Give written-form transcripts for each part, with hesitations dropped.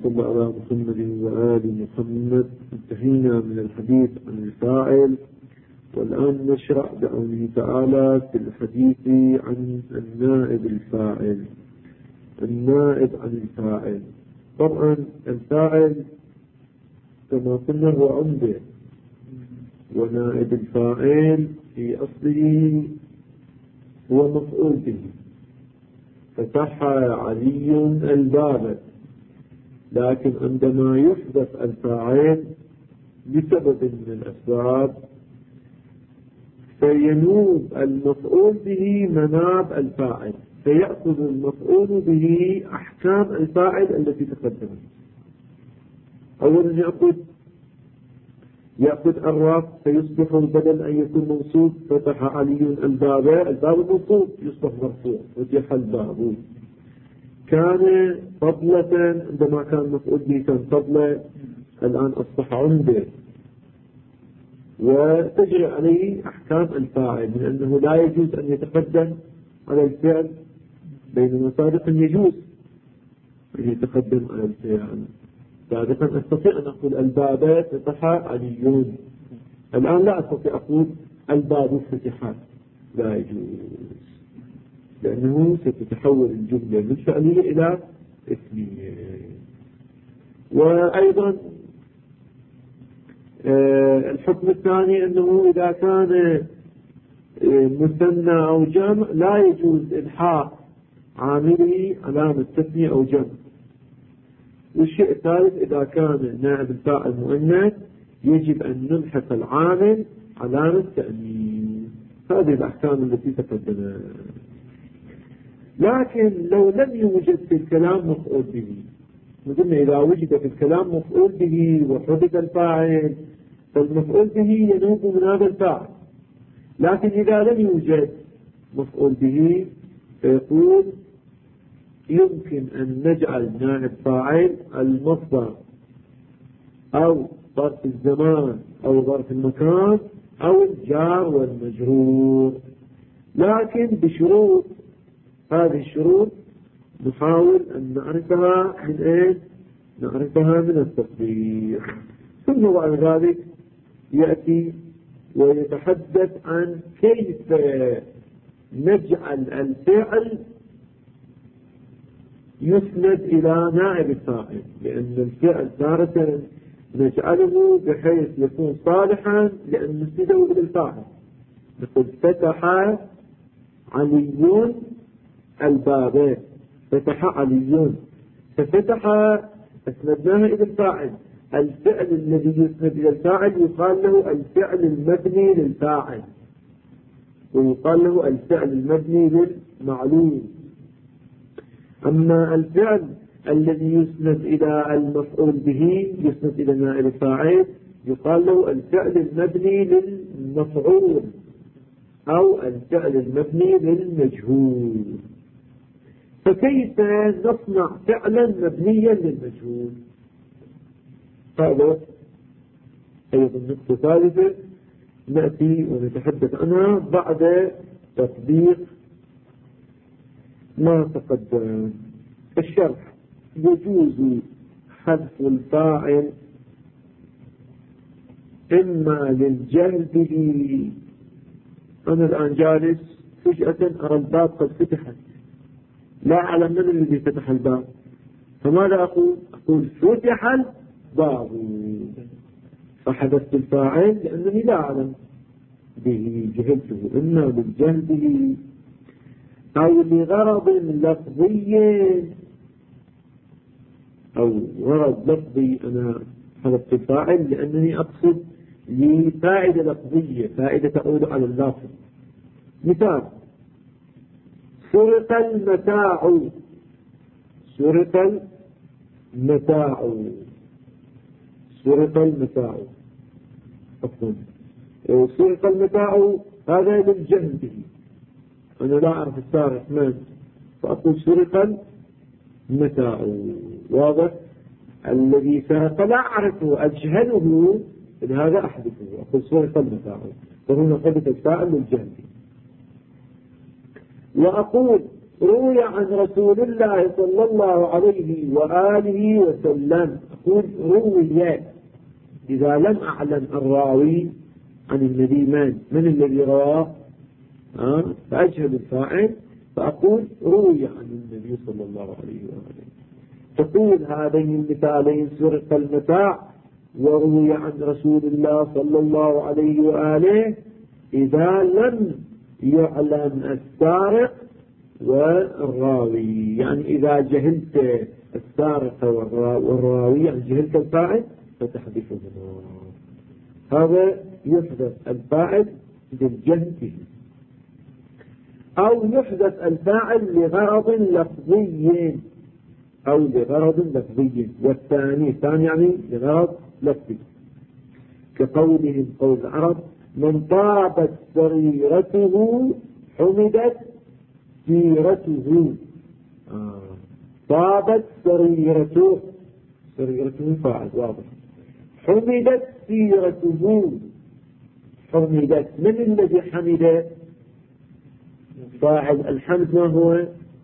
صل على محمد وآل محمد. انتهينا من الحديث عن الفاعل، والآن نشرع بعونه تعالى في الحديث عن النائب الفاعل. النائب عن الفاعل، طبعا الفاعل كما قلنا هو عمدة، ونائب الفاعل في أصله هو مفعول به. فتح علي الباب، لكن عندما يحدث الفاعل بسبب من الأسباب فينوب المفعول به مناب الفاعل، فيأخذ المفعول به أحكام الفاعل التي تقدمت. أولا يأخذ الرف فيصبح بدل أن يكون منصوب فتح علي الباب، الباب منصوب يصبح مرفوع فتح الباب. كان فضلة، عندما كان مفعول به كان فضلة، الآن أصبح عمدة، وتجري عليه أحكام الفاعل، من أنه لا يجوز أن يتقدم على الفعل، بينما سابقا يجوز أن يتقدم على الفعل. سابقا أستطيع أن أقول الباب فتح علي، الآن لا أستطيع أقول الباب فتح، لا يجوز، لأنه ستتحول الجملة من فعلية إلى اسمية. وأيضا الحكم الثاني أنه إذا كان مثنى أو جمع لا يجوز إلحاق عامله علامة تثنية أو جمع. والشيء الثالث إذا كان نائب الفاعل مؤنث يجب أن نلحق العامل علامة تأنيث. هذه الأحكام التي تقدمت. لكن لو لم يوجد في الكلام مفعول به، قلنا إذا وجد في الكلام مفعول به وحدث الفاعل فالمفعول به ينوب من هذا الفاعل. لكن إذا لم يوجد مفعول به فيقول يمكن أن نجعل نائب فاعل المصدر أو ظرف الزمان أو ظرف المكان أو الجار والمجرور، لكن بشروط. هذه الشروط نحاول أن نعرفها من إيه؟ نعرفها من التطبيق. ثم بعد ذلك يأتي ويتحدث عن كيف نجعل الفعل يسند إلى نائب الفاعل، لأن الفعل تارة نجعله بحيث يكون صالحا لأن نسنده إلى الفاعل. نقول فتح علي الباب، فتح علي، ففتح أسندناها إلى الفاعل. الفعل الذي يسند إلى الفاعل يقال له الفعل المبني للفاعل، ويقال له الفعل المبني للمعلوم. أما الفعل الذي يسند إلى المفعول به، يسند إلى نائب الفاعل، يقال له الفعل المبني للمفعول أو الفعل المبني للمجهول. فكيف نصنع فعلا مبنيا للمجهول؟ هذا أيضا نقطة ثالثة نأتي ونتحدث عنها بعد تطبيق ما تقدم. الشرح: يجوز حذف الفاعل إما للجهل به. أنا الآن جالس فجأة أرى الباب قد فتحت، لا أعلم من الذي فتح الباب، فماذا أقول؟ أقول فتح الباب، فحذفت الفاعل لأنني لا أعلم به، جهلته. إما للجهل به أو لغرض لفظي، أو غرض لفظي، أنا حذفت الفاعل لأنني أقصد لفائدة لفظية، فائدة تعود على اللفظ. مثال: سرق المتاع، سرق المتاع، سرق المتاع، سرق المتاع، هذا للجهل به، أنا لا أعرف السارق من، فأقول سرق المتاع. واضح؟ الذي سرق لا أعرفه، أجهله، لهذا أحدثه، أقول سرق المتاع، فهنا حدث الفاعل للجهل. وأقول روي عن رسول الله صلى الله عليه وآله وسلم. أقول روي إذا لم أعلم الراوي عن الذي من الذي رواه فأجهل الفاعل، فأقول روي عن النبي صلى الله عليه وآله. تقول هذين المثالين سرق المتاع وروي عن رسول الله صلى الله عليه وآله إذا لم يعلم السارق والراوي، يعني إذا جهلت السارق والراوي يعني جهلت الفاعل فتحذفه. هذا يحدث الفاعل بالجهل به، أو يحدث الفاعل لغرض لفظي أو لغرض لفظي، والثاني يعني لغرض لفظي، كقولهم قول العرب من طابت سريرته حمدت سيرته. طابت سريرته فاعل واضح، حمدت سيرته. حمدت من الذي حمد؟ فاعل. الحمد ما هو؟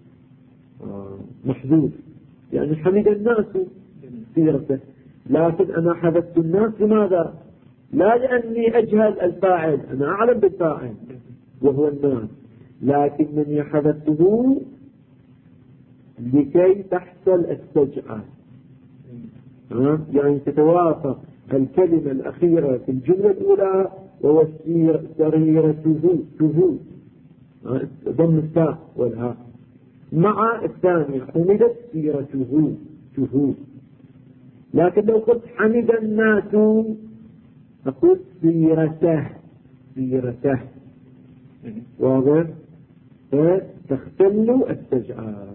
محذوف، يعني حمد الناس سيرته، لكن أنا حذفت الناس لماذا؟ لا لأني أجهل الفاعل، أنا أعلم بالفاعل وهو الناس، لكنني حذفته لكي تحصل السجعة، يعني تتوافق الكلمة الأخيرة في الجملة الأولى وهو سريرته ضم التاء والهاء مع الثانية حمدت سيرته. لكن لو قلت حمد الناس نقول سيرته واضح، فتختل السجعة.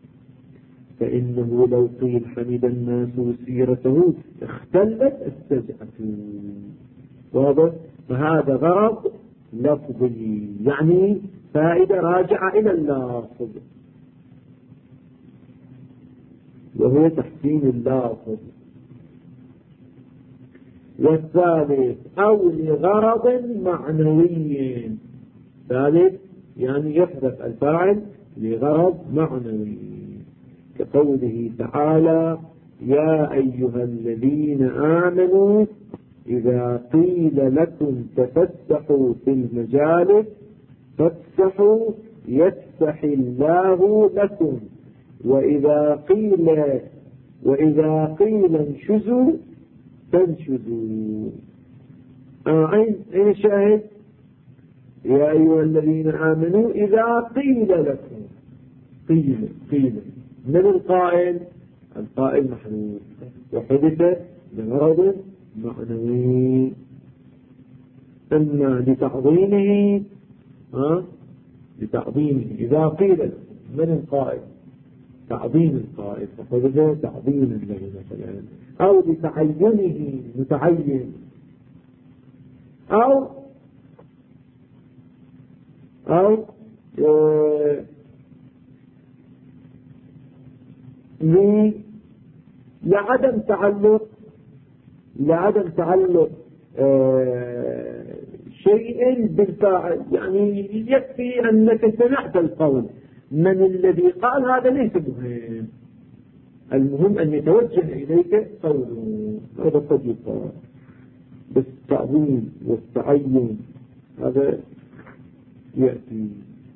فإنه لو قيل حمد الناس سيرته اختلت السجعة. واضح؟ فهذا غرض لفظي، يعني فائدة راجعة إلى اللافظ، وهو تحسين اللافظ. والثالث أو لغرض معنوي. ثالث يعني يحذف الفاعل لغرض معنوي، كقوله تعالى يا أيها الذين آمنوا إذا قيل لكم تفسحوا في المجالس فافسحوا يفسح الله لكم، وإذا قيل انشزوا فانشزوا. أين الشاهد؟ يا أيها الذين آمنوا إذا قيل لكم. قيل من القائل؟ القائل محذوف وحدث لغرض معنوي، إما لتعظيمه إذا قيل لكم من القائل تعظيم القائل فحدث تعظيم له مثلا، أو لتعينه متعين، أو لعدم تعلق شيء بالفاعل، يعني يكفي أنك سمعت القول، من الذي قال هذا ليس مهم، المهم أن يتوجه إليك قوله، هذا قد يقال. بس التعظيم والتعين هذا يأتي.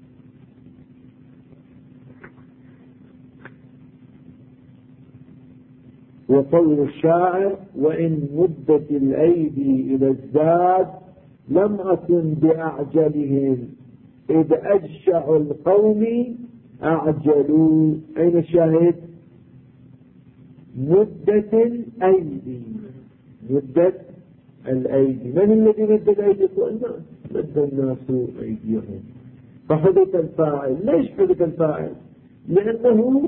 وقول الشاعر وإن مدت الأيدي إلى الزاد لم أكن بأعجلهم إذ أجشع القوم أعجلوا. أين الشاهد؟ مدت الأيدي، مدت الأيدي. من الذي مد الأيدي؟ الناس، مد الناس أيديهم فحدث الفاعل. ليش حدث الفاعل؟ لأنه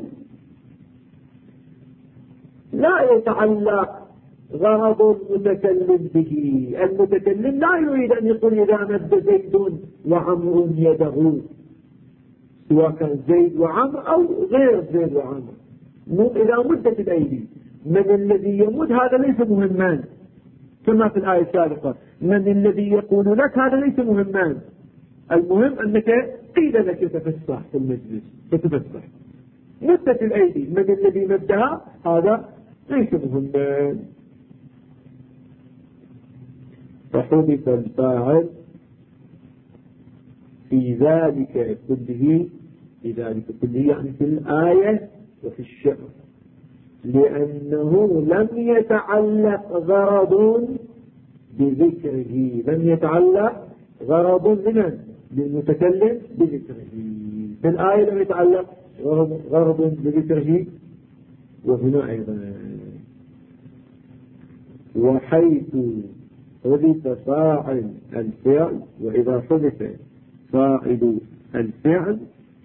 لا يتعلق غرض المتكلم به. المتكلم لا يريد أن يقول إذا مد زيد وعمر يده، سواء كان زيد وعمر أو غير زيد وعمر، إذا مدت الأيدي. من الذي يمد هذا ليس مهمان، كما في الآية السابقة من الذي يقول لك هذا ليس مهمان، المهم أنك قيل لك تفسح في المجلس فتفسح. مدت الأيدي، من الذي مدها؟ هذا ليس مهما. فحدث الفاعل في ذلك كله، يعني في الآية وفي الشعر، لأنه لم يتعلق غرض بذكره، لم يتعلق غرض من للمتكلم بذكره. في الآية لم يتعلق غرض بذكره، وهنا أيضا. وحيث حدث فاعل الفعل، وإذا حدث فاعل الفعل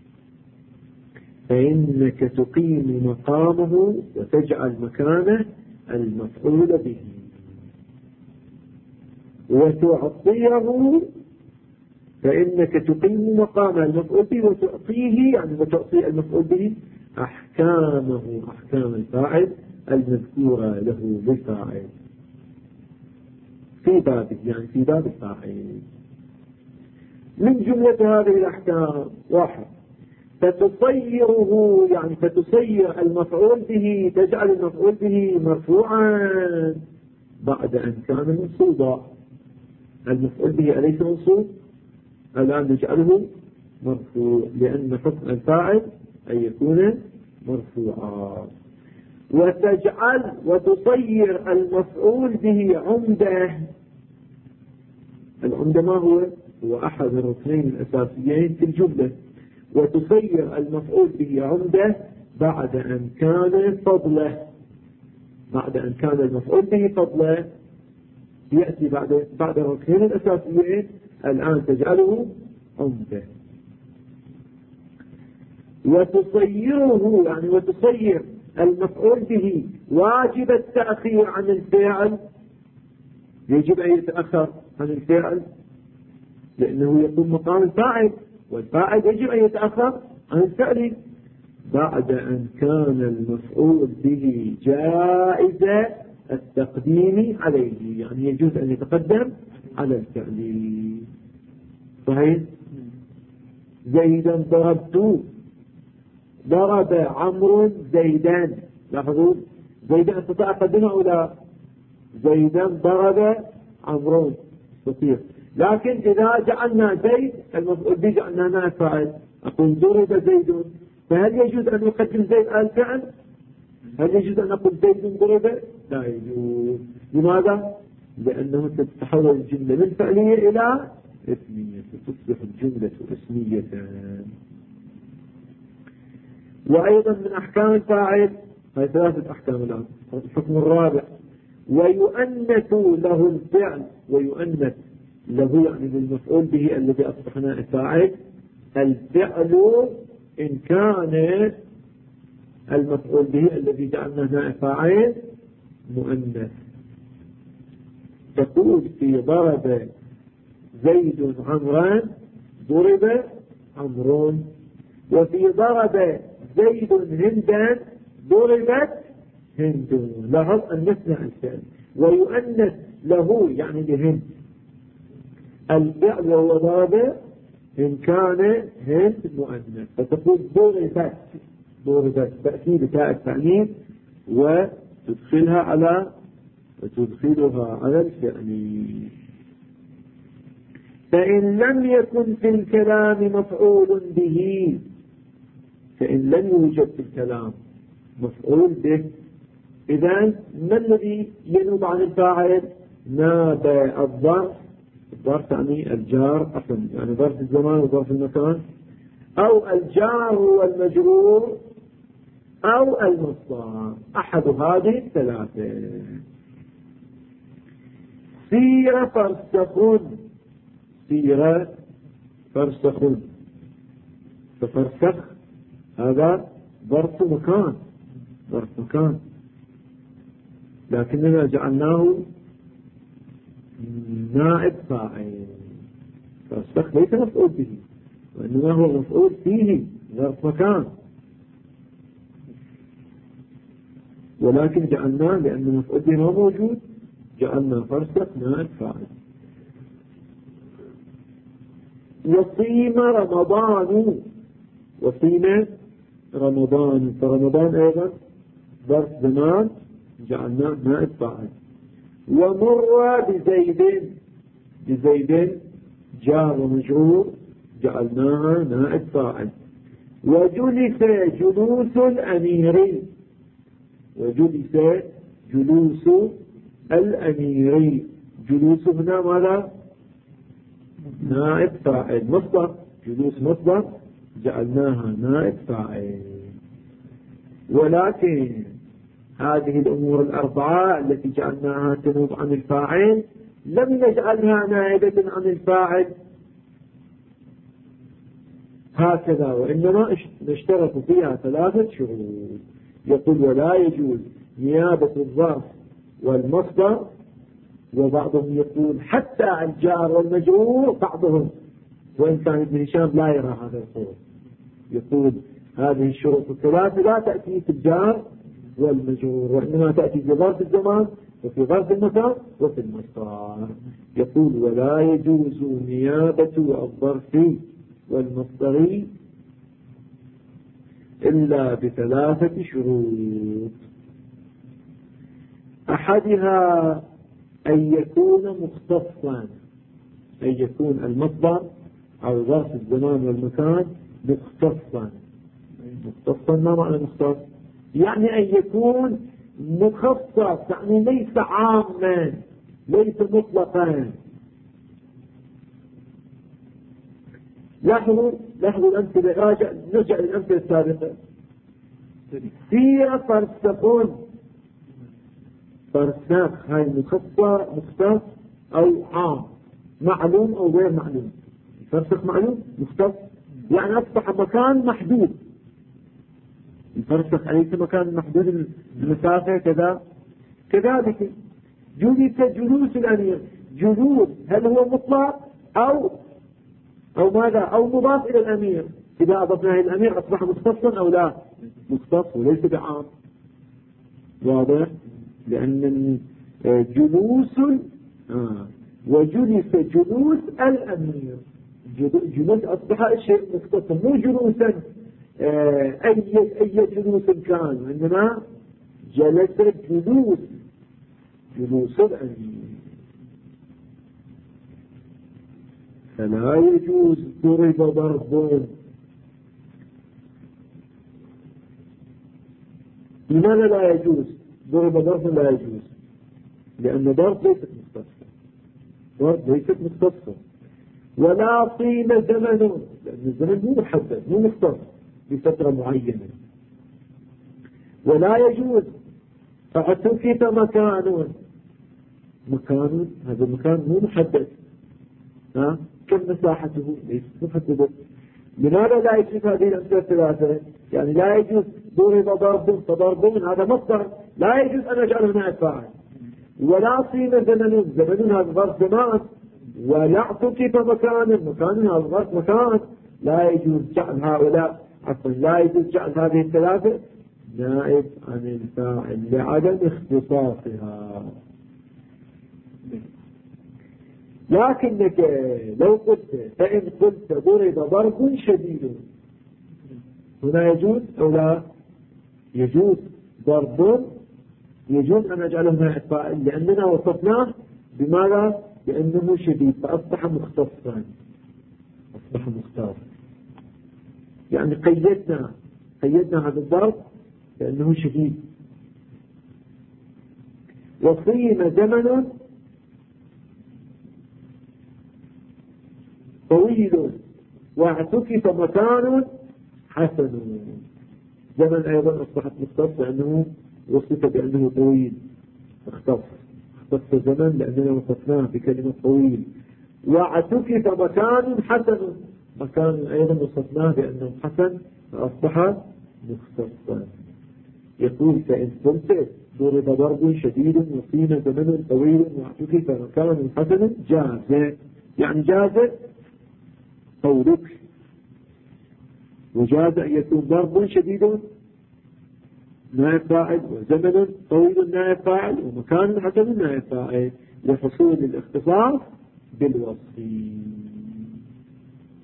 فإنك تقيم مقامه وتجعل مكانه المفعول به، وتعطيه، فإنك تقيم مقام المفعول به وتعطيه، يعني وتعطي المفعول به أحكامه، أحكام الفاعل المذكورة له بالفاعل في بابه، يعني في باب الفاعل. من جملة هذه الأحكام: واحد، فتصيره، يعني فتصير المفعول به، تجعل المفعول به مرفوعا بعد أن كان منصوبا. المفعول به أليس منصوب؟ الآن نجعله مرفوع، لأن حكم الفاعل أن يكون مرفوعا. وتصير المفعول به عمدة. العمدة ما هو؟ هو أحد الركنين الأساسيين في الجملة. وتصير المفعول به عمدة بعد أن كان فضله، بعد أن كان المفعول به فضله، يأتي بعد الركنين الأساسيين، الآن تجعله عمدة. وتصيره، يعني وتصير المفعول به واجب التأخير عن الفعل، يجب أن يتأخر عن الفعل لأنه يكون مقام الفاعل، والفاعل يجب أن يتأخر عن الفعل. بعد أن كان المفعول به جائز التقديم عليه، يعني يجوز أن يتقدم على الفعل. صحيح؟ زيدا ضربت، ضرب عمرو زيدان. لاحظوا، زيدا استطاع قدمه أو لا؟ زيدا ضرب عمرو استطيع. لكن إذا جعلنا زيد المفعول به جعلنا نائب فاعل، أقول ضرب زيد، فهل يجوز أن نقدم زيد على الفعل؟ هل يجوز أن نقول زيد ضرب؟ لا يجوز. لماذا؟ لأنه تتحول الجملة من فعلية إلى اسمية، تصبح الجملة اسمية. وأيضا من أحكام الفاعل، هذه ثلاثة أحكام الآن. الحكم الرابع: ويؤنث له الفعل، ويؤنث له يعني للمفعول به الذي أصبحنا الفاعل الفعل إن كان المفعول به الذي جعلناه فاعل مؤنث. تقول في ضرب زيد عمران ضرب عمرون، وفي ضرب زيد هندا ضربت هند. لاحظ أن نسمع الفعل ويؤنث له يعني لهند الفعل وهو ضرب إن كان هند مؤنث، فتقول ضربت تأتي بتاء التأنيث وتدخلها على الفعل. فإن لم يكن في الكلام مفعول به، فإن لم يوجد في الكلام مفعول به، إذن ما الذي ينوب عن الفاعل؟ ناب الظرف يعني الجار، يعني ظرف الزمان وظرف المكان، أو الجار والمجرور، أو المصدر، أحد هذه الثلاثة. سير فرسخ، ففرسخ هذا ظرف مكان، لكننا جعلناه نائب فاعل. فرسخ ليس مفعول به، وإنما هو مفعول فيه ظرف مكان، ولكن جعلناه لأن مفعول به ما موجود، جعلنا فرسخ نائب فاعل. وصيم رمضان، وصيم رمضان، فرمضان أيضا ظرف زمان جعلناه نائب فاعل. ومر بزيد، بزيد جار ومجرور جعلناها نائب فاعل. وجلس جلوس الأمير، وجلس جلوس الأمير، جلوس هنا ماذا؟ نائب فاعل، مصدر، جلوس مصدر جعلناها نائب فاعل. ولكن هذه الأمور الأربعة التي جعلناها تنوب عن الفاعل لم نجعلها نائبة عن الفاعل هكذا، وإنما نشترط فيها 3 شروط. يقول ولا يجوز نيابة الظرف والمصدر، وبعضهم يقول حتى الجار والمجرور، بعضهم وإن كان ابن هشام لا يرى هذا القول، يقول هذه الشروط ال3 لا تأتي في الجار والمجرور، وإنما تأتي في ظرف الزمان وفي ظرف المكان وفي المصدر. يقول ولا يجوز نيابة الظرف والمصدر إلا ب3 شروط. أحدها أن يكون مختصا، أن يكون المصدر أو ظرف الزمان والمكان مختصا. مختصا ما معنى مختص؟ يعني أن يكون مخصص، يعني ليس عاما، ليس مطلقا. لاحظوا الأمثلة، نرجع للأمثلة السابقة. سير فرسخون، فرساخ هاي مختص أو عام، معلوم أو غير معلوم. فرسخ معلوم، مختص يعني أصبح مكان محدود. الفرسخ أليس مكان محدود المسافة كذا؟ كذلك جلس جلوس الأمير، جلوس هل هو مطلق أو ماذا؟ أو مضاف إلى الأمير؟ إذا أضفناه إلى الأمير أصبح مختصا أو لا؟ مختص وليس بعام. واضح؟ لأن جلوس وجلس جلوس الأمير، جلوس أصبح شيء مختص، مو جلوسا أي جلوس كان، وإنما جلس جلوس الأمير. فلا يجوز ضرب ضرب. لماذا لا يجوز ضرب ضرب؟ لا يجوز لأن ضرب ليست مختصة، ضرب ليست مختصة. ولا طيل زمن، لأن الزمن مو محدد مو مختص بفترة معينة. ولا يجوز فاعتكف مكان، هذا المكان مو محدد، كم مساحته ليست محددة. لماذا لا يجوز هذه الأمثلة الثلاثة؟ يعني لا يجوز ضرب ضرب، فضرب هذا مصدر لا يجوز أن أجعله نائب فاعل. ولا صيم زمن هذا ظرف زمان. ولا اعتكف مكان هذا ظرف مكان. لا يجوز جعل هؤلاء، لا يجوز جعل هذه الثلاثة نائب عن الفاعل لعدم اختصاصها. لكنك لو قلت، فإن قلت ضرب ضرب شديد، هنا يجوز أو لا؟ يجوز ضرب، يجوز أن أجعله نائب فاعل لأننا وصفناه بماذا؟ لأنه شديد فأصبح مختصا، أصبح مختص. يعني قيدنا هذا الضرب لأنه شديد. وصيم زمن طويل واعتكف مكان حسن. زمن أيضا أصبحت مختص لأنه وصف بأنه طويل، اختص زمن لأننا وصفناه بكلمة طويل. واعتكف مكان حسن، مكان أيضا وصفناه بأنه حسن فأصبح مختصا. يقول فإن قلت ضرب ضرب شديد وصيم زمن طويل واعتكف مكان حسن جاز، يعني جاز قولك، وجاز أن يكون ضرب شديد نائب فاعل، وزمن طويل نائب فاعل، ومكان حسن نائب فاعل، لحصول الاختصاص بالوصف.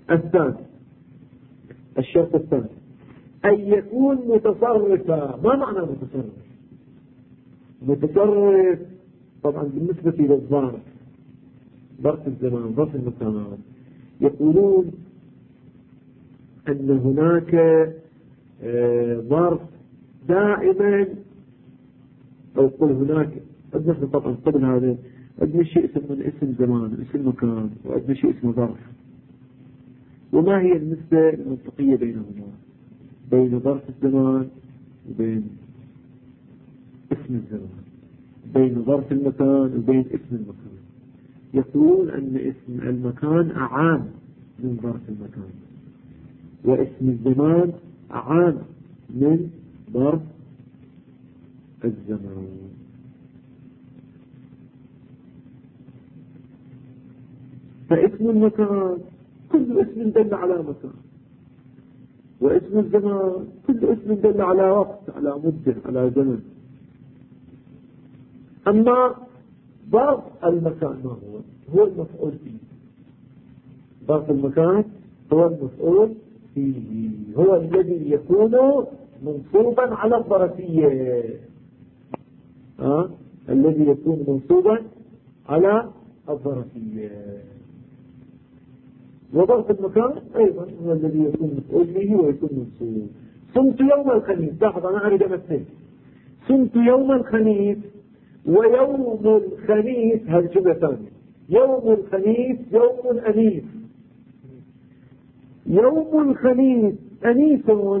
الثاني، الشرط الثاني أن يكون متصرفا. ما معنى متصرف؟ متصرف طبعا بالنسبة للظرف، ظرف الزمان، ظرف المكان، يقولون أن هناك ظرف دائما، أو قل هناك، نحن طبعا قبل هذا عندنا شيء اسمه اسم زمان، اسم مكان، وعندنا شيء اسمه ظرف. وما هي النسبة المنطقية بينهما، بين ظرف الزمان وبين اسم الزمان، بين ظرف المكان وبين اسم المكان؟ يقولون أن اسم المكان أعام من ظرف المكان، واسم الزمان أعام من ظرف الزمان. فاسم المكان كل اسم دل على مكان، واسم الزمان كل اسم دل على وقت، على مدة، على زمن. أما ظرف المكان ما هو؟ هو المفعول فيه. ظرف المكان هو المفعول فيه، هو الذي يكون منصوبا على الظرفية، الذي يكون منصوبا على الظرفية. وظرف المكان أيضا هو الذي يكون مفعول به ويكون منصوب. صمت يوم الخميس، لاحظ أنا أريد أمثل، صمت يوم الخميس ويوم الخميس، هذه جملة ثانية. يوم الخميس يوم أنيس، يوم الخميس أنيس،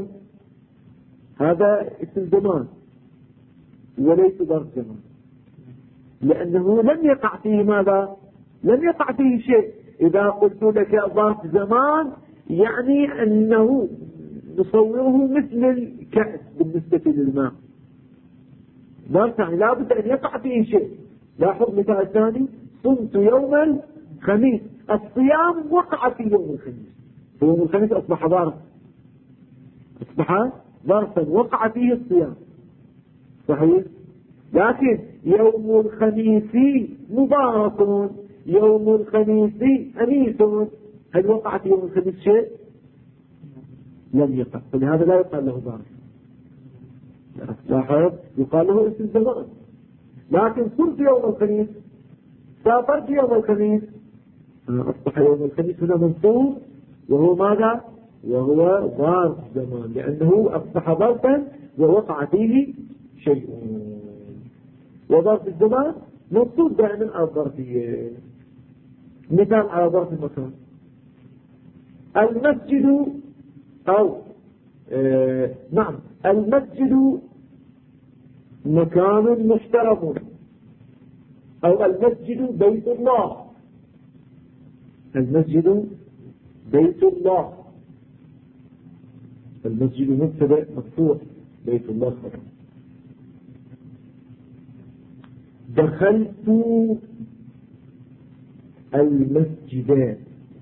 هذا اسم زمان وليس ظرف زمان، لأنه لم يقع فيه ماذا؟ لم يقع فيه شيء. إذا قلت لك ظرف زمان يعني أنه نصوره مثل الكأس بالنسبة للماء، ظرف يعني لا بد أن يقع فيه شيء. لاحظ مثال ثاني، صمت يوم الخميس، الصيام وقع في يوم الخميس، يوم الخميس أصبح ظرف، أصبح ظرفا وقع فيه الصيام، صحيح؟ لكن يوم الخميس مبارك، يوم الخميس أنيس، هل وقع في يوم الخميس شيء؟ لم يقع، فلهذا لا يقال له ظرف. لاحظ، يقال له اسم زمان. لكن صرت يوم الخميس، سافرت يوم الخميس، أصبح يوم الخميس هنا منصوب، وهو ماذا؟ وهو ظرف زمان، لأنه أصبح ظرفا ووقع فيه شيء. وظرف الزمان منصوب دائما على الظرفية. مثال على ظرف المكان، المسجد، أو نعم، المسجد مكان محترم، أو المسجد بيت الله، المسجد بيت الله، المسجد مبتدأ مرفوع، بيت الله خبر. دخلت المسجد،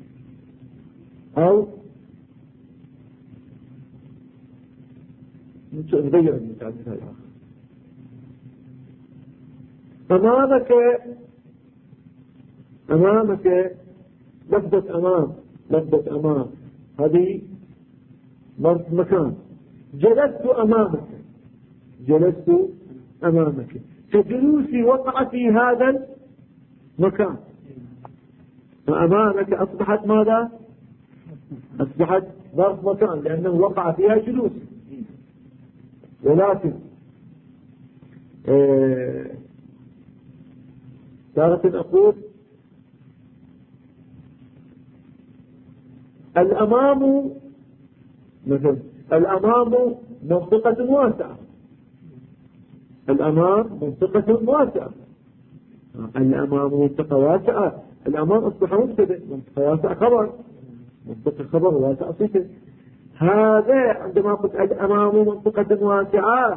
أو نغير المثال الآخر، أمامك لفظة أمام، لفظة أمام هذه ظرف مكان. جلست أمامك، جلست أمامك، فجلوسي وقع في هذا المكان، فأمامك أصبحت ماذا؟ أصبحت ظرف مكان لأنه وقع فيها جلوس. ولكن تارة أقول الأمام، مثلا الأمام منطقة واسعة، الأمام منطقة واسعة، الأمام منطقة واسعة، الأمام أصبح مبتدأ، منطقة واسعة خبر، منطقة خبر واسعة صفة. هذا عندما قلت الأمام منطقة واسعة،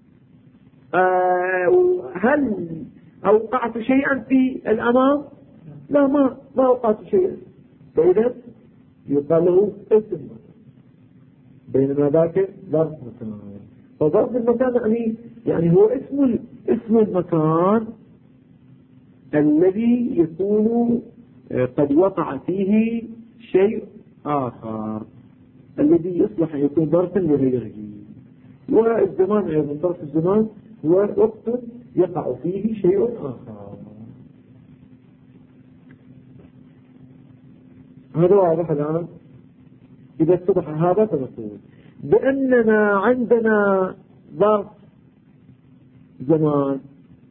هل أوقعت شيئا في الأمام؟ لا، ما أوقعت شيئا، فإذا يقال له اسم، بينما ذاك ظرف مكان. فظرف المكان يعني هو اسم المكان الذي يكون قد وقع فيه شيء آخر الذي يصلح أن يكون ظرفا لغيره. والزمان أيضا ظرف الزمان هو وقت يقع فيه شيء آخر. هذا واضح الآن. إذا اتضح هذا فنقول بأننا عندنا ظرف زمان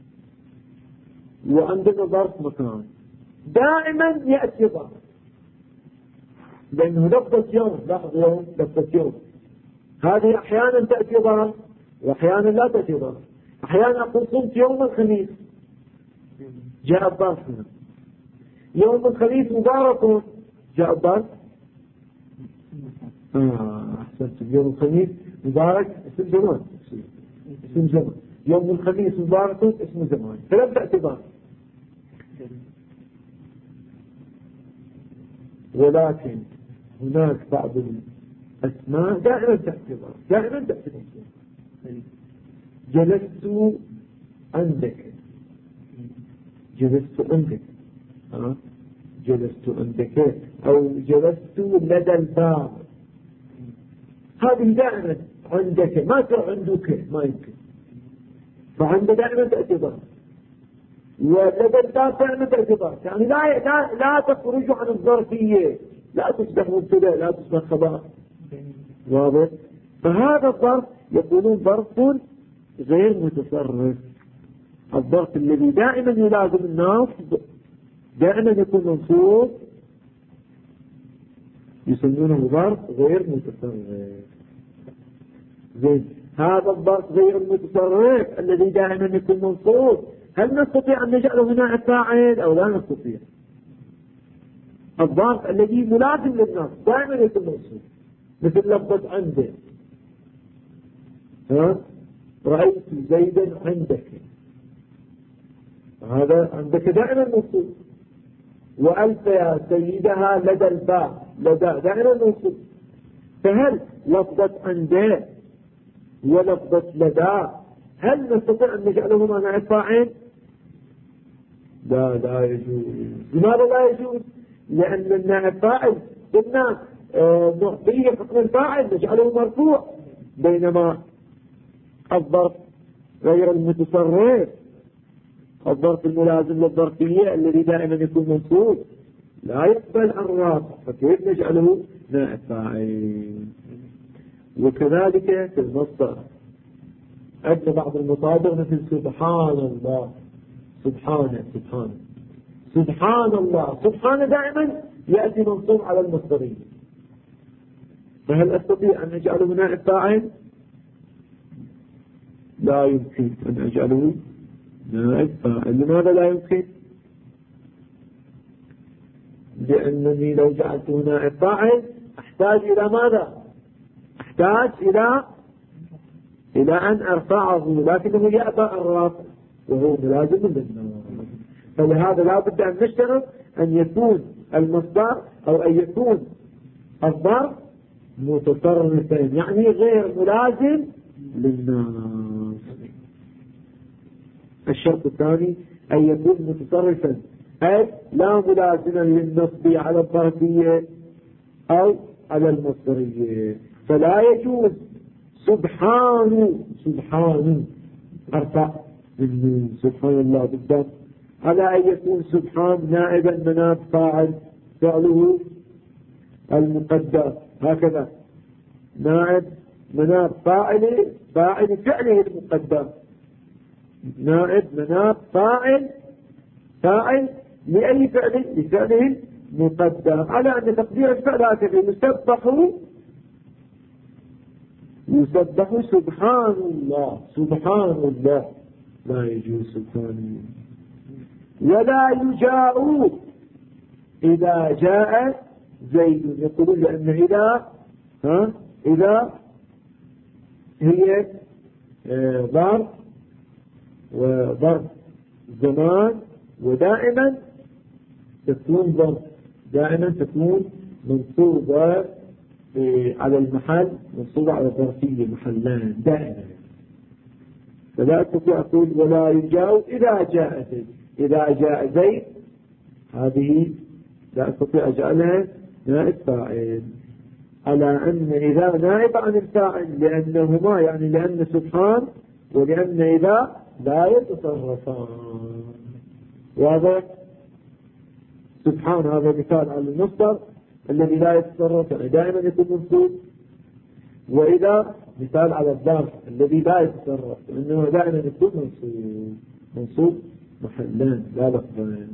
وعندنا ظرف مكان، دائما يأتي ظرف، لأنه لفظة يوم، لاحظ يوم لفظة يوم هذه أحيانا تأتي ظرف وأحيانا لا تأتي ظرف. أحيانا أقول صمت يوم الخميس جاء الظرف هنا، يوم الخميس مبارك جاء الظرف. أحسنت، يوم الخميس مبارك اسم زمان، اسم زمان. يوم الخميس مبارك اسم زمان، فلم تأتي ظرف. ولكن هناك بعض الأسماء دائما تأتي ظرف، دائما تأتي ظرف. جلست عندك، جلست عندك، جلست عندك، أو جلست لدى الباب، هذه دائما عندك، ما ترى عندك، ما يمكن. فعند دائما تأتي ظرف، ولدى الباب دائما تأتي ظرف، يعني لا تخرج عن الظرفية، لا تصبح مبتدأ، لا تصبح خبر. واضح؟ فهذا الظرف يقولون ظرف غير متصرف. الظرف الذي دائما يلازم النصب، دائما يكون منصوب، يسمونه ظرف غير متصرف. زين، هذا الظرف غير المتصرف الذي دائما يكون منصوب، هل نستطيع أن نجعله هنا فاعل أو لا نستطيع؟ الظرف الذي ملازم للنصب دائما يكون منصوب، مثل لفظة عنده، رأيت زيدا عندك، هذا عندك دائما منصوب. وألف يا سيدها لدى الباب، لدى دائما منصوب. فهل لفظة عنده ولفظة لدى هل نستطيع أن نجعلهما نائب فاعل؟ لا يجوز. لماذا لا يجوز؟ لأن النائب فاعل قلنا نعطيه حكم الفاعل نجعله مرفوع، بينما الظرف غير المتصرف، الظرف الملازم للظرفية الذي دائما يكون منصوب لا يقبل الرافع، فكيف نجعله نائب فاعل؟ وكذلك في المصدر عندنا بعض المصادر مثل سبحان الله، سبحانه، سبحان الله، سبحانه دائما يأتي منصوب على المصدرية، فهل أستطيع أن أجعله نائب فاعل؟ لا يمكن أن أجعله نائب فاعل. لماذا لا يمكن؟ لأنني لو جعلته نائب فاعل أحتاج إلى ماذا؟ أحتاج إلى أن أرفعه، لكنه يأبى الرفع وهو ملازم للنصب. فلهذا لا بد أن نشترط أن يكون المصدر أو أن يكون الظرف متصرفين، يعني غير ملازم للنصب. الشرط الثاني أن يكون متصرفا، أي لا ملازما للنصب على الظرفية أو على المصدرية. فلا يجوز سبحان أرفع من سبحان الله بالضبط، على أن يكون سبحان نائبا مناب فاعل فعله المقدر، هكذا نائب مناب فاعل فعله المقدر، نائب مناب فاعل لأي فعل؟ لفعله المقدر، على أن تقدير الفعل هكذا يسبح سبحان الله، لا يجوز سبحانه. ولا يجاء إذا جاء زيد، يقولون لأن إذا هي ظرف وظرف زمان، ودائما تكون ظرف، دائما تكون منصوبة على المحل، منصوبة على الظرفية محلان دائما. فلا أستطيع أقول ولا يجاء إذا جاء زيد، إذا جاء زيد هذه لا أستطيع أجعلها نائب فاعل، على أن إذا نائب عن الفاعل لأنهما يعني لأن سبحان ولأن إذا لا يتصرفان. واضح؟ سبحان هذا مثال على المصدر الذي لا يتصرف يعني دائما يكون منصوب، وإذا مثال على الظرف الذي لا يتصرف لأنه دائما يكون منصوب محلان لا لفظان.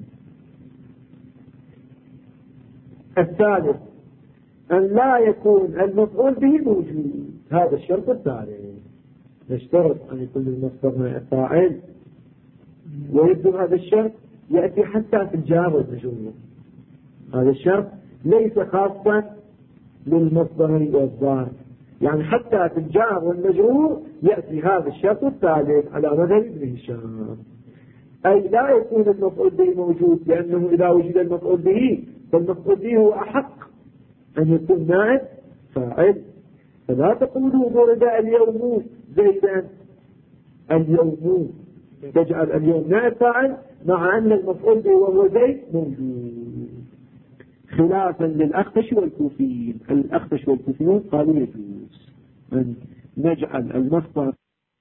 الثالث أن لا يكون المفعول به موجود، هذا الشرط الثالث. نشترط أن يكون المصدر نائب فاعل، ويبدو هذا الشرط يأتي حتى في الجار والمجرور. هذا الشرط ليس خاصا للمصدر والظرف، يعني حتى في الجار والمجرور يأتي هذا الشرط الثالث على مذهب ابن هشام، أي لا يكون المفعول به موجود، لأنه إذا وجد المفعول به فالمفعول به هو أحق أن يكون نائب فاعل. فلا تقولوا ضرب اليوم زيدا، اليوم تجعل اليوم نائب فاعل مع أن المفعول به وهو زيد موجود، خلافا للأخفش والكوفيين. الأخفش والكوفيين قالوا يجوز أن نجعل المصدر.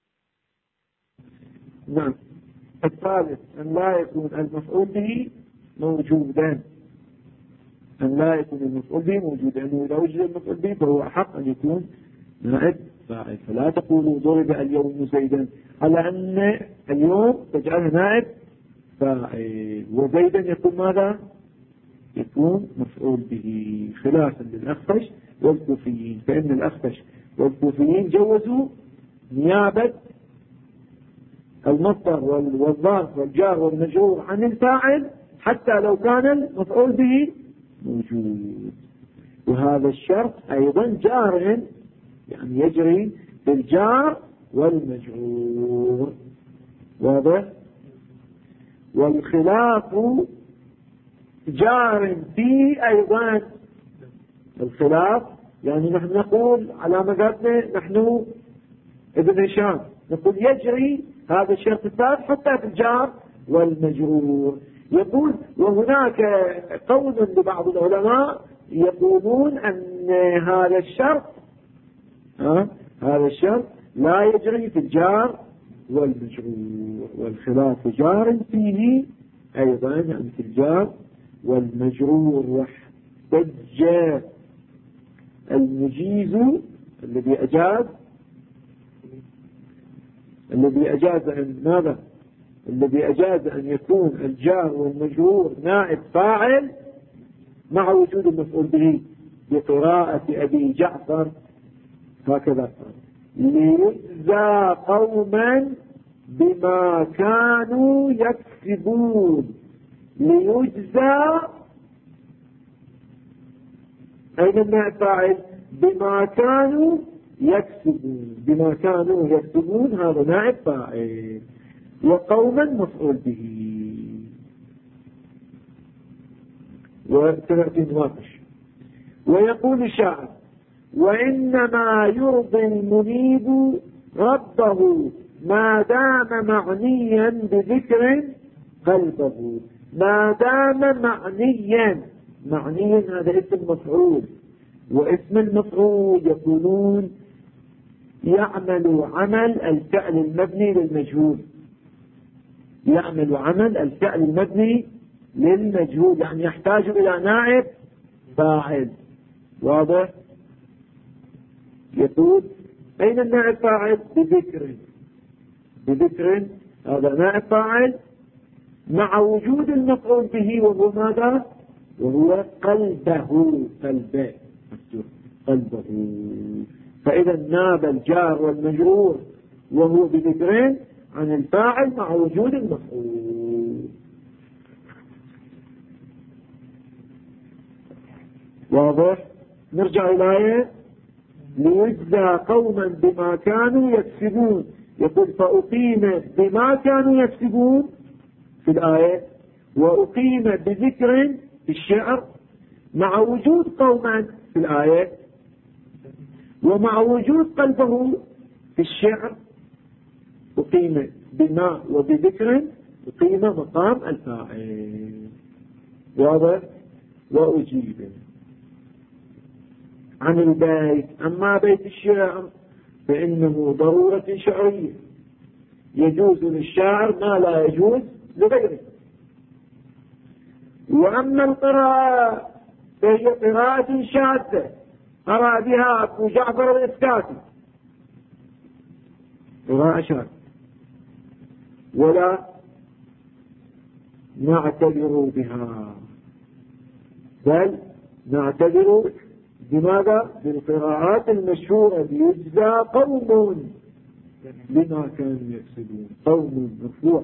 نعم. الثالث أن لا يكون المفعول به موجودا، أن لا يكون المفعول به موجودا، لأنه إذا وجد المفعول به فهو أحق أن يكون نائب فاعل. فلا تقولوا ضرب اليوم زيدا على أن اليوم تجعله نائب فاعل، وزيدا يكون ماذا؟ يكون مفعول به، خلافا للأخفش والكوفيين. فإن الأخفش والكوفيين جوزوا نيابة المصدر والظرف والجار والمجرور عن الفاعل حتى لو كان المفعول به موجود. وهذا الشرط أيضا جار يعني يجري بالجار والمجرور. واضح؟ والخلاف جار فيه أيضا. الخلاف يعني نحن نقول على مذهبنا نحن ابن هشام نقول يجري هذا الشرط الثالث حتى في الجار والمجرور. يقول وهناك قول لبعض العلماء يقولون أن هذا الشرط لا يجري في الجار والمجرور، والخلاف جار فيه أيضا يعني في الجار والمجرور. واحتج المجيز الذي أجاز أن ماذا؟ الذي أجاز أن يكون الجار والمجرور نائب فاعل مع وجود المفعول به بقراءة أبي جعفر هكذا قال: ليجزى قوما بما كانوا يكسبون. ليجزى أين النائب فاعل؟ بما كانوا يكسبون. بما كانوا يكسبون هذا نائب فاعل، وقوما مفعول به. وسنأتي نناقش. ويقول الشاعر: وإنما يرضي المنيب ربه ما دام معنيا بذكر قلبه. ما دام معنيا هذا اسم مفعول، واسم المفعول يقولون يعمل عمل الفعل المبني للمجهول. يعمل عمل الفعل المبني للمجهول، يعني يحتاج إلى نائب فاعل. واضح؟ يقول أين النائب فاعل؟ بذكر هذا نائب فاعل مع وجود المفعول به وهو ماذا؟ وهو قلبه. فإذا ناب الجار والمجرور وهو بذكر عن الفاعل مع وجود المفعول. واضح؟ نرجع إلى ليجزى قوما بما كانوا يكسبون. يقول فأقيم بما كانوا يكسبون في الآية، وأقيم بذكر في الشعر مع وجود قوما في الآية، ومع وجود قلبه في الشعر. أقيم بما وبذكر أقيم مقام الفاعل. واضح؟ وأجيب عن البيت. أما بيت الشعر فإنه ضرورة شعرية، يجوز للشاعر ما لا يجوز لغيره. وأما القراءة فهي قراءة شاذة قرأ بها أبو جعفر الإسكافي، قراءة شاذة، ولا نعتبر بها، بل نعتبر بماذا؟ بالقراءات المشهورة ليجزى قوم بما كانوا يقصدون، قوم مرفوع.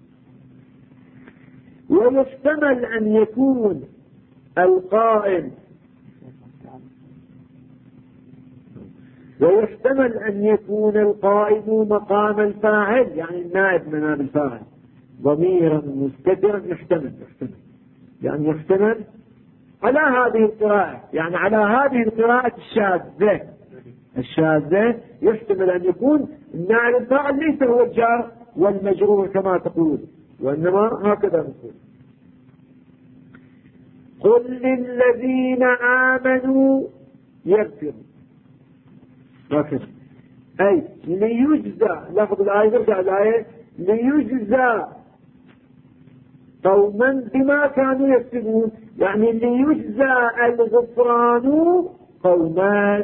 ويحتمل أن يكون القائم مقام الفاعل، يعني النائب من الفاعل، ضميرا مستترا. يحتمل يعني يحتمل على هذه القراءة، يعني على هذه القراءة الشاذة يحتمل أن يكون النائب الفاعل ليس هو الجار والمجرور كما تقول، وإنما هكذا نقول: قل للذين آمنوا يغفروا. هكذا، أي ليجزى، لفظ الآية يرجع الآية: ليجزى قوما بما كانوا يكسبون، يعني ليجزى الغفران قوما.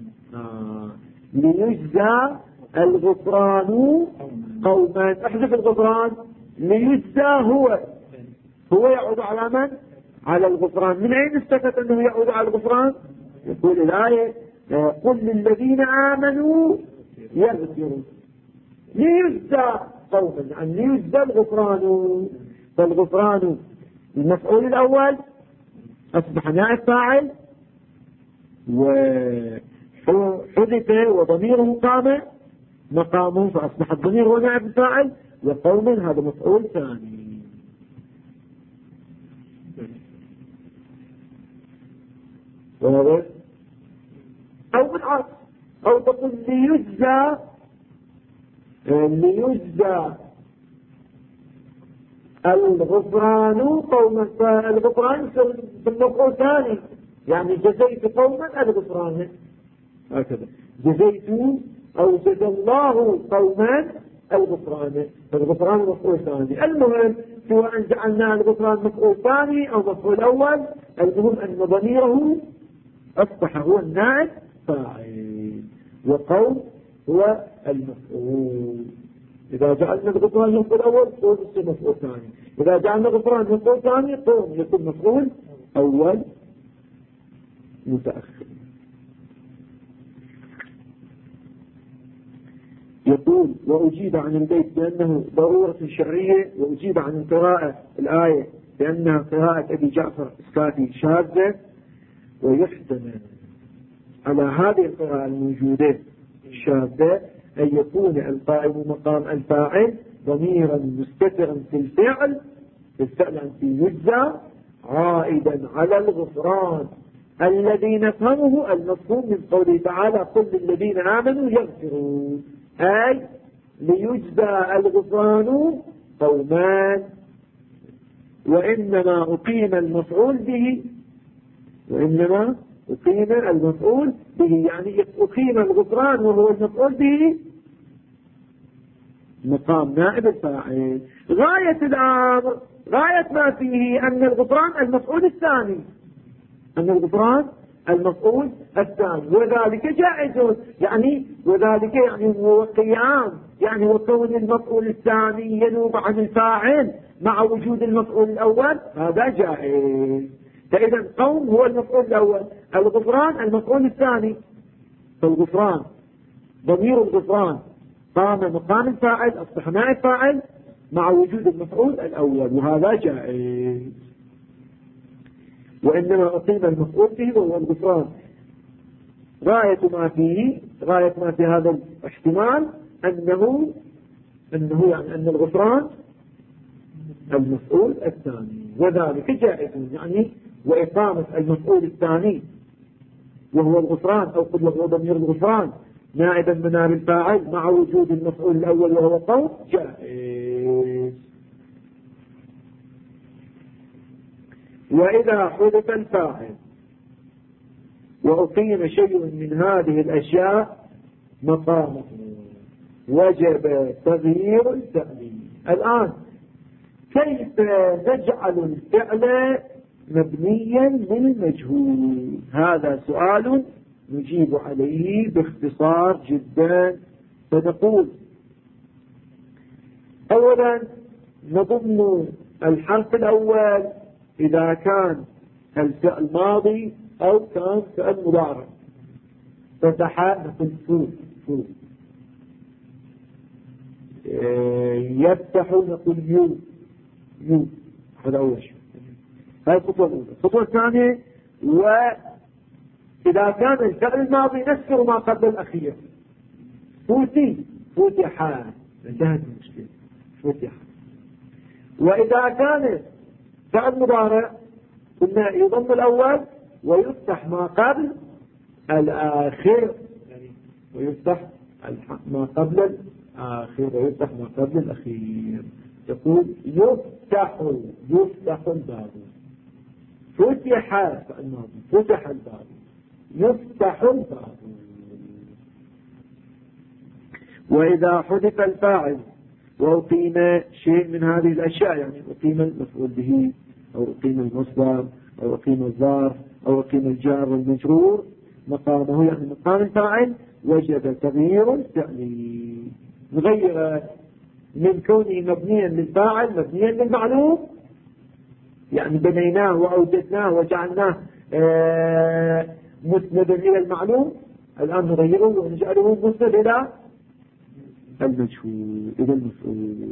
ليجزى الغفران قوما. احذف الغفران، ليجزى هو يعود على من؟ على الغفران. من أين استفدت أنه يعود على الغفران؟ يقول الآية: قل للذين آمنوا يغفروا ليجزى قوما، يعني ليجزى الغفران. فالغفران المفعول الأول أصبح نائب فاعل، وحذف وضميره قام مقامه فأصبح الضمير هو نائب فاعل، وقوم هذا مفعول ثاني. واضح؟ أو بالعكس، أو تقول ليجزى الغفران قوما، فالغفران بالمفعول ثاني، يعني جزيت قوما الغفران، هكذا جزيت أو جزى الله قوما الغفران، فالغفران مفعول ثاني. المهم سواء جعلنا الغفران مفعول ثاني أو مفعول أول، المهم أن ضميره أصبح هو النائب فاعل، وقوم هو المفعول. إذا جعلنا الغفران مفعول أول قوم يصير مفعول ثاني، إذا جعلنا الغفران مفعول ثاني قوم يكون مفعول أول متأخر. يقول: وأجيب عن البيت بأنه ضرورة شرعية، وأجيب عن القراءة الآية بأنها قراءة أبي جعفر الإسكافي شاذة. ويحتمل على هذه القراءة الموجودة الشاذة أن يكون القائم مقام الفاعل ضميرا مستترا في الفعل عن في يجزى عائدا على الغفران الذي نفهمه المفهوم من قوله تعالى: قل للذين آمنوا يغفرون، أي ليجزى الغفران قومان. وإنما أقيم المفعول به، يعني أقيم الغفران وهو المفعول به مقام نائب الفاعل. غاية الأمر، غاية ما فيه أن الغفران المفعول الثاني، وذلك جائز، وذلك هو قيام، وكون المفعول الثاني ينوب عن الفاعل مع وجود المفعول الأول هذا جائز. فإذا قوم هو المفعول الأول، الغفران المفعول الثاني، فالغفران ضمير الغفران قام مقام الفاعل أصبح نائب فاعل مع وجود المفعول الأول، وهذا جائز. وإنما أقيم المفعول به وهو الغفران. غاية ما في هذا الاحتمال أنه أن الغفران المفعول الثاني، وذلك جائز، وإقامة المفعول الثاني وهو الغفران، أو قل وهو ضمير الغفران نائبا من نائب الفاعل مع وجود المفعول الأول وهو قوم جائز. وإذا حذف الفاعل وأقيم شيء من هذه الأشياء مقامه وجب تغيير التأويل. الآن كيف نجعل الفعل مبنيا للمجهول؟ هذا سؤال نجيب عليه باختصار جدا. فنقول أولا نضم الحرف الأول إذا كان الفعل ماضي أو كان فعل مضارع. فتح نقول فوت يفتح نقول يو. هذا أول شيء، هذه الخطوة الأولى. الخطوة الثانية وإذا كان الفعل الماضي نذكر ما قبل الأخير. فتح انتهت المشكلة. فتح. وإذا كان فعل مضارع قلنا يضم الأول ويفتح ما قبل الآخر، ويفتح ما قبل الآخر ويفتح ما قبل الأخير. يقول يفتح الباب. فتح الماضي، فتح الباب، يفتح الباب. وإذا حذف الفاعل وأقيم شيء من هذه الأشياء، يعني أقيم المفعول به أو أقيم المصدر أو أقيم الظرف أو أقيم الجار والمجرور مقامه، يعني مقام الفاعل، وجب تغيير التأويل. نغير من كونه مبنيا للفاعل مبنيا للمعلوم، يعني بنيناه وأوجدناه وجعلناه مسندا إلى المعلوم. الآن نغيره ونجعله مسند إلى المجهول، إلى المفعول.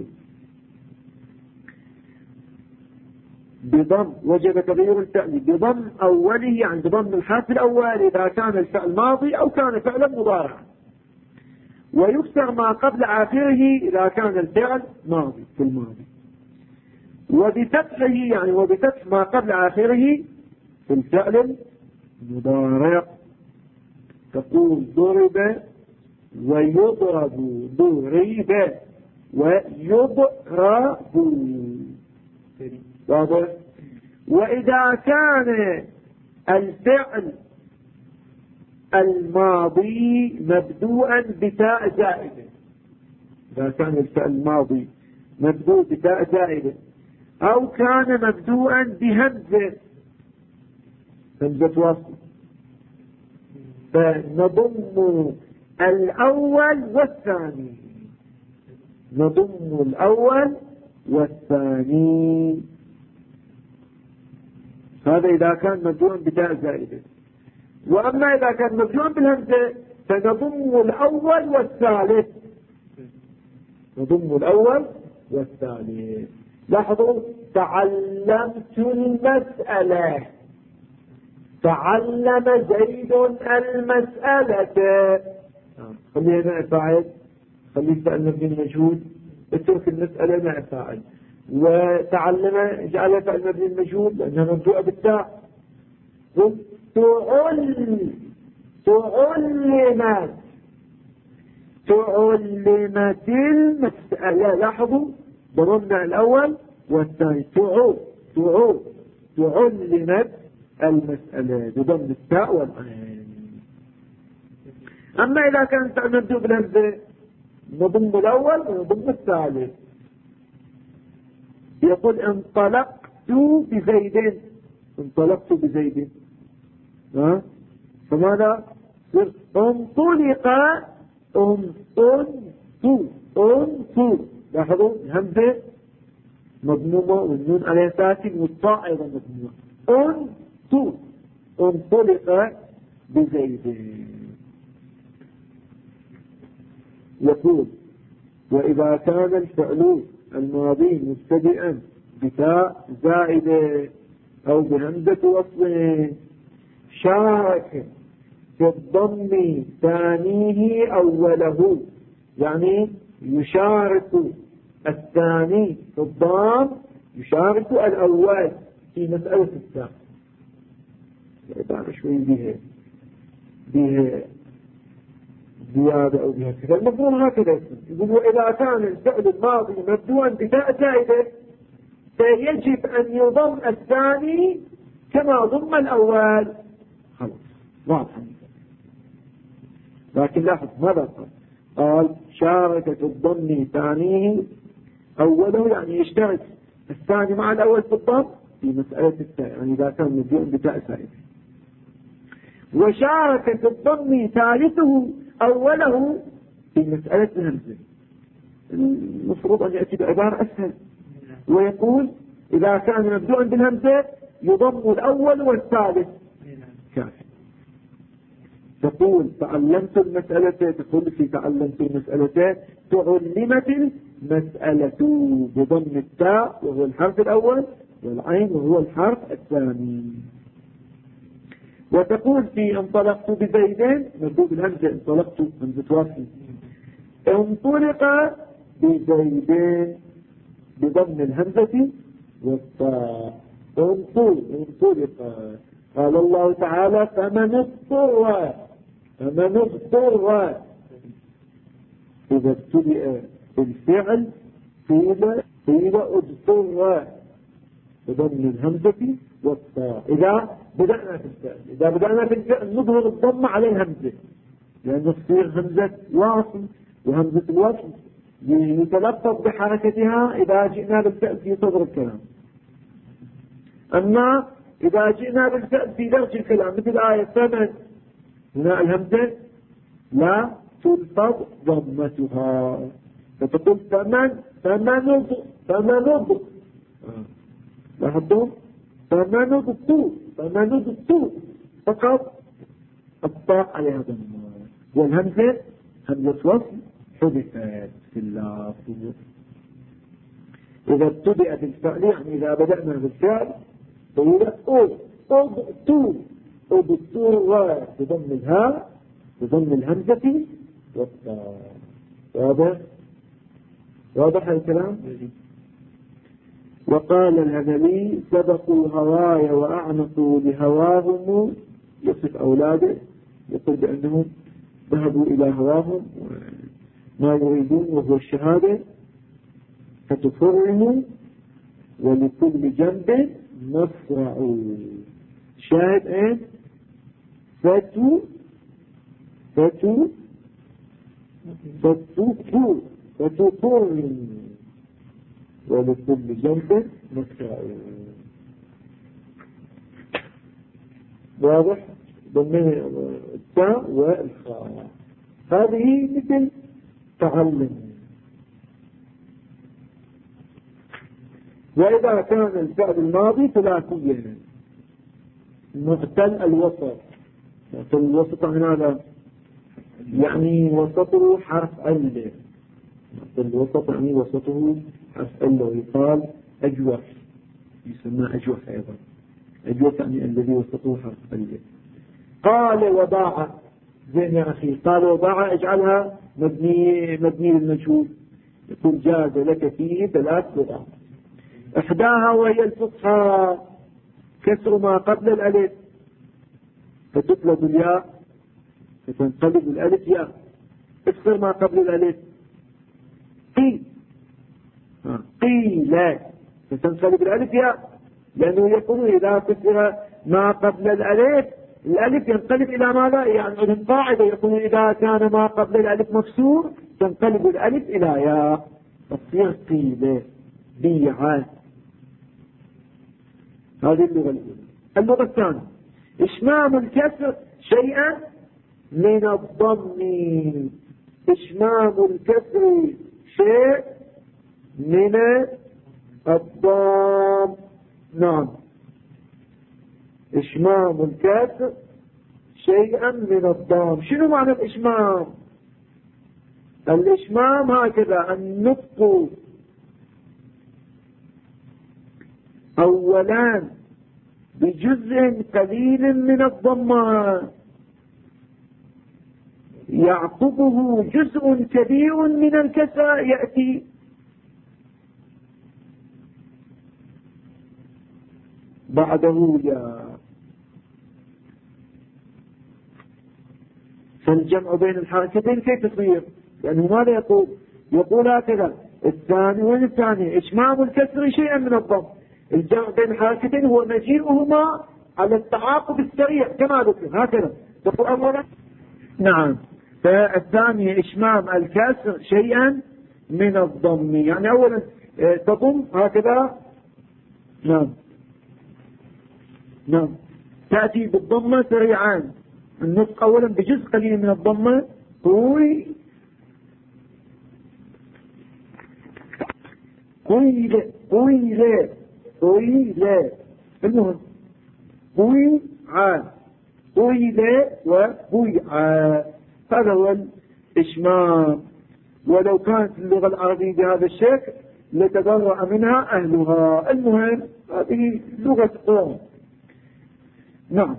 بضم وجب تغيير التأويل بضم أوله، يعني بضم الحرف الأول إذا كان الفعل ماضي أو كان فعلا مضارعا، ويكسر ما قبل آخره إذا كان الفعل ماضي في الماضي، وبفتحه يعني وبفتح ما قبل آخره في الفعل المضارع. تقول ضرب ويضرب، ضرب ويضرب. واضح؟ وإذا كان الفعل الماضي مبدوءا بتاء زائدة، إذا كان الفعل الماضي مبدوء بتاء زائدة أو كان مبدوءا بهمزة، همزة وصل، فنضم الأول والثاني، نضم الأول والثاني. هذا إذا كان مبدوءا بتاء زائدة. وأما إذا كان مبدوءا بالهمزة فنضم الأول والثالث، نضم الأول والثالث. لاحظوا تعلمت المسألة، تعلم زيد المسألة. خليها مع فاعل، خليه فعل مبني مجهول، اترك المسألة مع فاعل. وتعلم اجعلها فعل مبني مجهول لأنها مبدوءة بالتاء. تعلمت المسألة. لاحظوا ضمنا الأول والثاني. تعلمت المسألة بضم التاء والعين. أما إذا كان فعل مبدوء بالهمزة نضم الأول ونضم الثالث. يقول انطلقت بزيد، انطلقت بزيد، فماذا صرت انطلق، انطو. لاحظوا الهمزة مضمومة والنون عليها ساكن والطاء أيضا مضمومة. انطلق بزيد. يقول وإذا كان الفعل الماضي مبتدئا بتاء زائدة أو بهمزة وصل شارك في الضم ثانيه أوله، يعني يشارك الثاني في الضم يشارك الأول في مسألة التاء. العبارة شوي بها زيادة أو بها كذا. المفروض هكذا يقول وإذا كان الفعل الماضي مبدوءا بتاء زائدة فيجب أن يضم الثاني كما ضم الأول. خلاص واضحة. لكن لاحظ ماذا قال شارك في الضم ثانيه أوله، يعني يشترك الثاني مع الأول في الضم في مسألة التاء، يعني إذا كان مبدوء بتاء سائد. وشارك في الضم ثالثه أوله في مسألة الهمزة. المفروض أن يأتي بعبارة أسهل ويقول إذا كان مبدوءا بالهمزة يضم الأول والثالث كافي. تقول تعلمت المسألة، تقول في تعلمت المسألة تعلمت المسألة بضم التاء وهو الحرف الأول والعين وهو الحرف الثاني. وتقول في انطلقت بزيدين مبدوء بالهمزة انطلقت همزة واصل، انطلق بزيدين بضم الهمزة والطاء انطلق. قال الله تعالى فمن اضطر إذا ابتدأ بالفعل قيل اضطر بضم الهمزة والطاء. إذا بدأنا في الفعل نظهر الضم على الهمزة، لأنه تصير همزة واصل، وهمزة الوصل يتلفظ بحركتها إذا جئنا بالفعل في صدر الكلام. أما إذا جئنا بالفعل في درج الكلام مثل آية ثمن، هنا الهمزة لا تلفظ ضمتها، فتقول ثمن لاحظتم فمنضت فقط الطاء عليها ضمة، والهمزة همزة وصل حدثت في اللفظ. إذا ابتدأ بالفعل يعني إذا بدأنا بالفعل فيقول اضطر بضم الهاء بضم الهمزة والطاء. واضح الكلام؟ وقال الهذلي سبقوا هواي وأعنقوا لهواهم، يصف أولاده يقول بأنهم ذهبوا إلى هواهم ما يريدون وهو الشهادة، فتفرموا ولكل جنب مصرع. شاهد ايه؟ فتفرموا ولكل جنب مصرع. واضح؟ ضمن التاء والخاء. هذه مثل تعلم. وإذا كان الفعل الماضي ثلاثيا معتل الوسط، معتل الوسط هنا يعني وسطه حرف ألف، معتل الوسط يعني وسطه حرف ألف، ويقال أجوف، يسمى أجوف أيضا. أجوف يعني الذي وسطه حرف ألف. قال وضاع، زين يا أخي، قال وضاع اجعلها مبني للمجهول، يقول جاز لك فيه ثلاث بضع. إحداها وهي الفصحى كسر ما قبل الألف فتقلب الياء فتنقلب الألف ياء، اكسر ما قبل الألف قيل فتنقلب الألف ياء، لأنه يقول إذا كسر ما قبل الألف الألف ينقلب إلى ماذا؟ يعني عندهم قاعدة يقول إذا كان ما قبل الألف مكسور تنقلب الألف إلى ياء تصير قيل بيعات. هذه اللغة الأولى. اللغة الثانية إشمام الكسر شيئا من الضم. إشمام الكسر شيء من الضم. نعم، إشمام الكسر شيئا من الضم. شنو معنى الإشمام؟ الإشمام هكذا النطق أولا بجزء قليل من الضمة يعقبه جزء كبير من الكسر يأتي بعده ياء. فالجمع بين الحركتين كيف تصير؟ لأنه ماذا يقول؟ يقول هكذا الثاني والثاني إشمام الكسر شيئا من الضم. الجمع بين الحركتين هو مجيئهما على التعاقب السريع كما ذكر هكذا، أولا نعم. فالثانية إشمام الكسر شيئا من الضم، يعني أولا تضم هكذا. نعم نعم، تأتي بالضمة سريعان، النطق أولا بجزء قليل من الضمة، قوي قوي قوي لا قوي لا، المهم قوي ع قوي لا وقوي ع، هذا هو الإشمام. ولو كانت اللغة العربية بهذا الشكل لتبرأ منها أهلها، المهم هذه لغة قوم. نعم.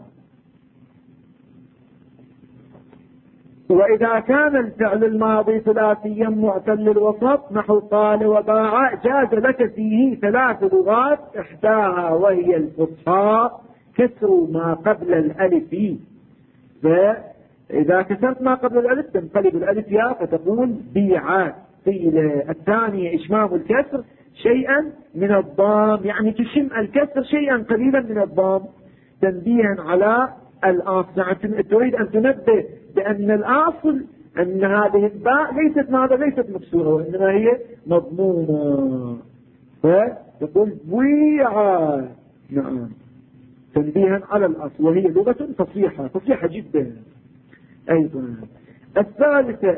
وإذا كان الفعل الماضي ثلاثيا معتل الوسط نحو قال وباع جاز لك فيه 3 لغات، إحداها وهي الفصحى كسر ما قبل الألف، فإذا كسرت ما قبل الألف تنقلب الألف يا فتقول بيع قيل. الثانية إشمام الكسر شيئا من الضام، يعني تشم الكسر شيئا قليلا من الضام تنبيها على الأصل، يعني تريد أن تنبه بأن الأصل أن هذه الباء ليست ماذا ليست مكسورة وإنما هي مضمومة، فتقول بيع. نعم، تنبيها على الأصل، وهي لغة فصيحة فصيحة جدا. أيضا الثالثة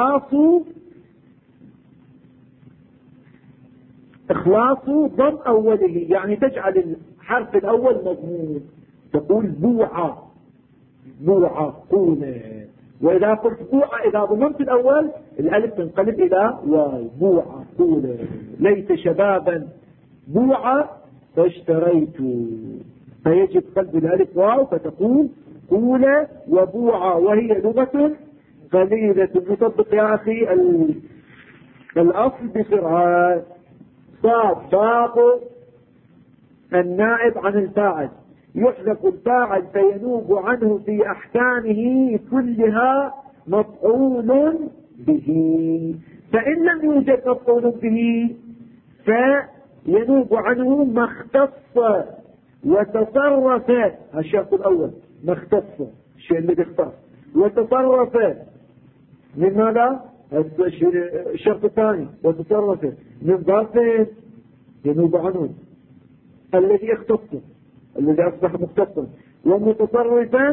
إخلاص ضم أوله، يعني تجعل الحرف الأول مضمون، تقول بوعة بوعة قولة. وإذا قلت بوعة إذا ضممت الأول الألف تنقلب إلى واو، بوعة قولة. ليت شبابا بوعة فاشتريت، فيجب قلب الألف واو فتقول قولة وبوعة، وهي لغة قليلة. نطبق يا أخي الأصل بسرعة. صاد باء النائب عن الفاعل، يحذف الفاعل فينوب عنه في أحكامه كلها مفعول به، فإن لم يوجد مفعول به فينوب عنه ما اختص وتصرف. الشرط الأول ما اختص، الشيء الذي اختص، وتصرف من ماذا؟ الشرط الثاني وتصرف من ظرف ينوب عنه الذي اختص، الذي أصبح مختصا، ومتصرفا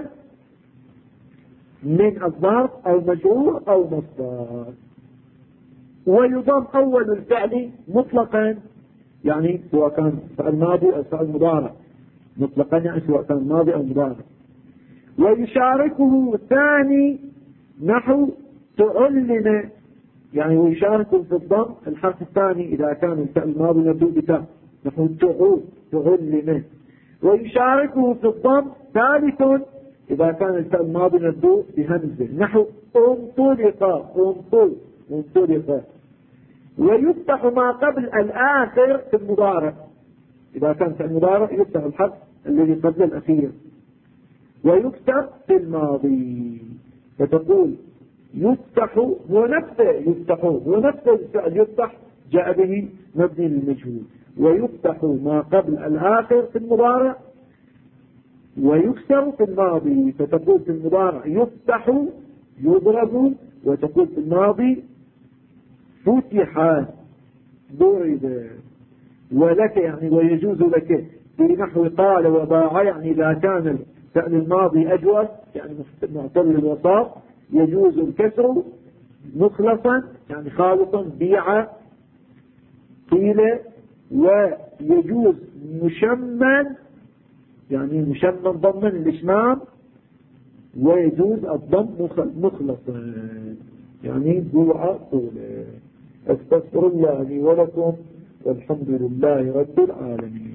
من الظرف أو مجرور أو مصدر. ويضم أول الفعل مطلقا، يعني سواء كان فعل ماضي أو فعل مضارع مطلقا، يعني سواء كان ماضي أو مضارع. ويشاركه الثاني نحو تعلم، يعني ويشاركه في الضم الحرف الثاني إذا كان الفعل الماضي مبدوء بتاء نحو تعلم. ويشاركه في الضم ثالث إذا كان الفعل الماضي مبدوء بهمزة نحو انطلق. ويفتح ما قبل الآخر في المضارع، إذا كان في المضارع يفتح الحرف الذي قبل الأخير. ويكسر في الماضي فتقول يفتح هو نفسه الفعل يفتح جاء به مبني للمجهول. ويفتح ما قبل الآخر في المضارع ويكسر في الماضي، فتقول في المضارع يفتح يضرب، وتقول في الماضي فتح ضرب. ولك يعني ويجوز لك في نحو قال وباع، يعني إذا كان الفعل الماضي أجوز يعني معتل الوسط يجوز الكسر مخلصا يعني خالصا بيع قيل. ويجوز مشمن يعني مشمن ضمن الإشمام، ويجوز الضم مخلصا يعني بوعة قولة. استغفر الله لي ولكم والحمد لله رب العالمين.